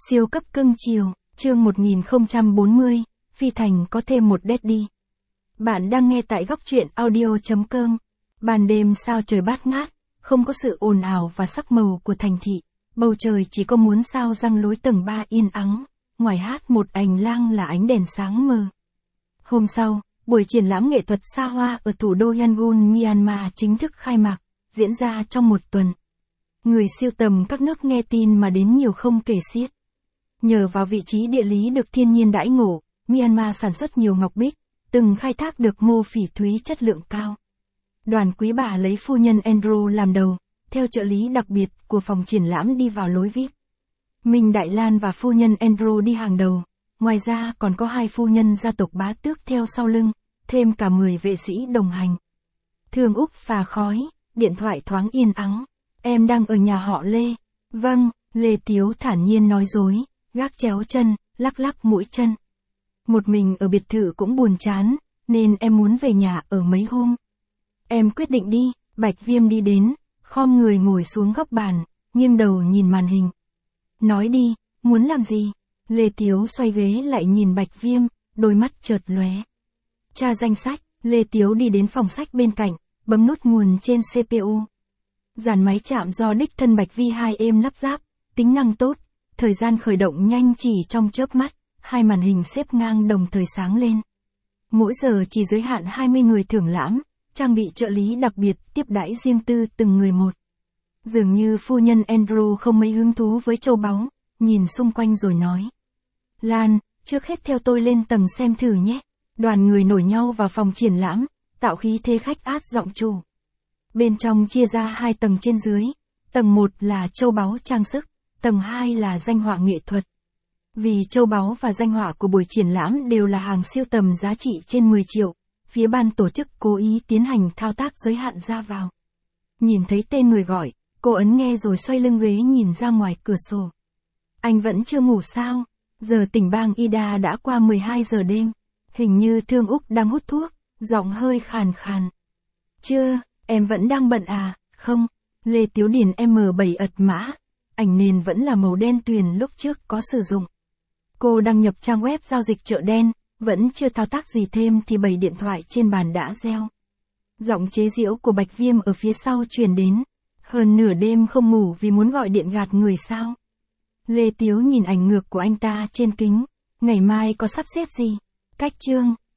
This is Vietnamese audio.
Siêu cấp cưng chiều, chương 1040, Phi Thành có thêm một daddy. Bạn đang nghe tại góc truyện audio.com. Ban đêm sao trời bát ngát, không có sự ồn ào và sắc màu của thành thị, bầu trời chỉ có muôn sao răng lối tầng 3 yên ắng, ngoài hát một hành lang là ánh đèn sáng mờ. Hôm sau, buổi triển lãm nghệ thuật xa hoa ở thủ đô Yangon, Myanmar chính thức khai mạc, diễn ra trong một tuần. Người sưu tầm các nước nghe tin mà đến nhiều không kể xiết. Nhờ vào vị trí địa lý được thiên nhiên đãi ngộ, Myanmar sản xuất nhiều ngọc bích, từng khai thác được mô phỉ thúy chất lượng cao. Đoàn quý bà lấy phu nhân Andrew làm đầu, theo trợ lý đặc biệt của phòng triển lãm đi vào lối VIP. Minh Đại Lan và phu nhân Andrew đi hàng đầu, ngoài ra còn có hai phu nhân gia tộc bá tước theo sau lưng, thêm cả 10 vệ sĩ đồng hành. Thương Úc phà khói, điện thoại thoáng yên ắng. Em đang ở nhà họ Lê. Vâng, Lê Tiếu thản nhiên nói dối, gác chéo chân, lắc lắc mũi chân. Một mình ở biệt thự cũng buồn chán, nên em muốn về nhà ở mấy hôm. Em quyết định đi. Bạch Viêm đi đến, khom người ngồi xuống góc bàn, nghiêng đầu nhìn màn hình. Nói đi, muốn làm gì? Lê Tiếu xoay ghế lại nhìn Bạch Viêm, đôi mắt chợt lóe. Tra danh sách. Lê Tiếu đi đến phòng sách bên cạnh, bấm nút nguồn trên CPU. Dàn máy chạm do đích thân Bạch Vi 2 êm lắp ráp, tính năng tốt, thời gian khởi động nhanh chỉ trong chớp mắt, hai màn hình xếp ngang đồng thời sáng lên. Mỗi giờ chỉ giới hạn 20 người thưởng lãm, trang bị trợ lý đặc biệt tiếp đãi riêng tư từng người một. Dường như phu nhân Andrew không mấy hứng thú với châu báu, nhìn xung quanh rồi nói. Lan, trước hết theo tôi lên tầng xem thử nhé. Đoàn người nổi nhau vào phòng triển lãm, tạo khí thế khách át giọng chủ. Bên trong chia ra hai tầng trên dưới, tầng 1 là châu báu trang sức, tầng 2 là danh họa nghệ thuật. Vì châu báu và danh họa của buổi triển lãm đều là hàng siêu tầm giá trị trên 10 triệu, phía ban tổ chức cố ý tiến hành thao tác giới hạn ra vào. Nhìn thấy tên người gọi, cô ấn nghe rồi xoay lưng ghế nhìn ra ngoài cửa sổ. Anh vẫn chưa ngủ sao? Giờ tỉnh bang Ida đã qua 12 giờ đêm. Hình như Thương Úc đang hút thuốc, giọng hơi khàn khàn. Chưa, em vẫn đang bận à? Không, Lê Tiếu điền M7 ật mã. Ảnh nền vẫn là màu đen tuyền lúc trước có sử dụng. Cô đăng nhập trang web giao dịch chợ đen, vẫn chưa thao tác gì thêm thì 7 điện thoại trên bàn đã reo. Giọng chế giễu của Bạch Viêm ở phía sau truyền đến. Hơn nửa đêm không ngủ vì muốn gọi điện gạt người sao? Lê Tiếu nhìn ảnh ngược của anh ta trên kính. Ngày mai có sắp xếp gì? Cách chương.